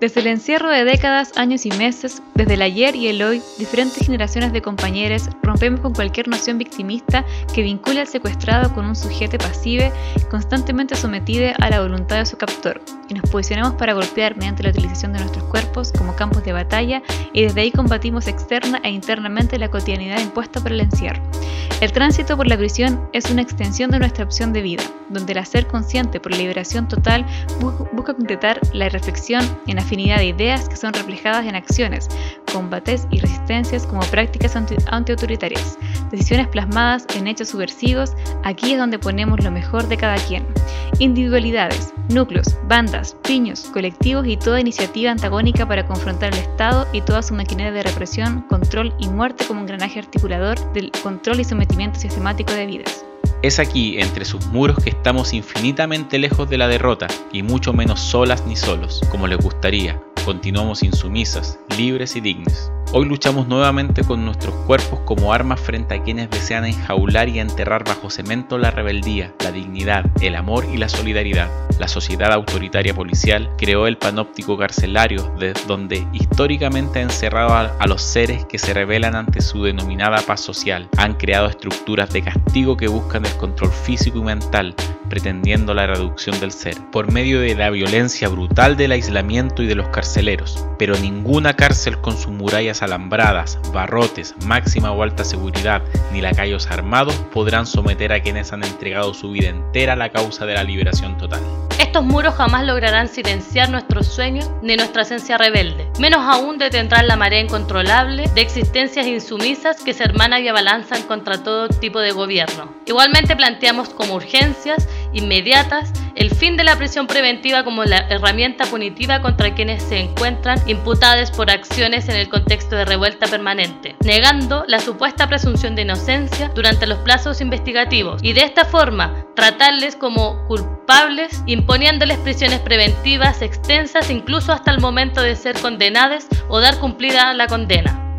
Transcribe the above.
Desde el encierro de décadas, años y meses, desde el ayer y el hoy, diferentes generaciones de compañeros rompemos con cualquier noción victimista que vincula al secuestrado con un sujeto pasivo constantemente sometido a la voluntad de su captor, y nos posicionamos para golpear mediante la utilización de nuestros cuerpos como campos de batalla, y desde ahí combatimos externa e internamente la cotidianidad impuesta por el encierro. El tránsito por la prisión es una extensión de nuestra opción de vida, donde el hacer consciente por la liberación total busca concretar la reflexión en afinidad de ideas que son reflejadas en acciones, combates y resistencias como prácticas antiautoritarias, decisiones plasmadas en hechos subversivos. Aquí es donde ponemos lo mejor de cada quien. Individualidades, núcleos, bandas, piños, colectivos y toda iniciativa antagónica para confrontar el Estado y toda su maquinaria de represión, control y muerte como engranaje articulador del control y sometimiento sistemático de vidas. Es aquí, entre sus muros, que estamos infinitamente lejos de la derrota y mucho menos solas ni solos, como les gustaría. Continuamos insumisas, libres y dignas. Hoy luchamos nuevamente con nuestros cuerpos como armas frente a quienes desean enjaular y enterrar bajo cemento la rebeldía, la dignidad, el amor y la solidaridad. La sociedad autoritaria policial creó el panóptico carcelario donde históricamente ha encerrado a los seres que se rebelan ante su denominada paz social. Han creado estructuras de castigo que buscan el control físico y mental, pretendiendo la reducción del ser, por medio de la violencia brutal del aislamiento y de los carceleros. Pero ninguna cárcel con sus murallas alambradas, barrotes, máxima o alta seguridad, ni lacayos armados podrán someter a quienes han entregado su vida entera a la causa de la liberación total. Estos muros jamás lograrán silenciar nuestros sueños ni nuestra esencia rebelde. Menos aún detendrán la marea incontrolable de existencias insumisas que se hermanan y abalanzan contra todo tipo de gobierno. Igualmente planteamos como urgencias inmediatas el fin de la prisión preventiva como la herramienta punitiva contra quienes se encuentran imputados por acciones en el contexto de revuelta permanente, negando la supuesta presunción de inocencia durante los plazos investigativos y de esta forma tratarles como culpables, imponiéndoles prisiones preventivas extensas incluso hasta el momento de ser condenados o dar cumplida la condena.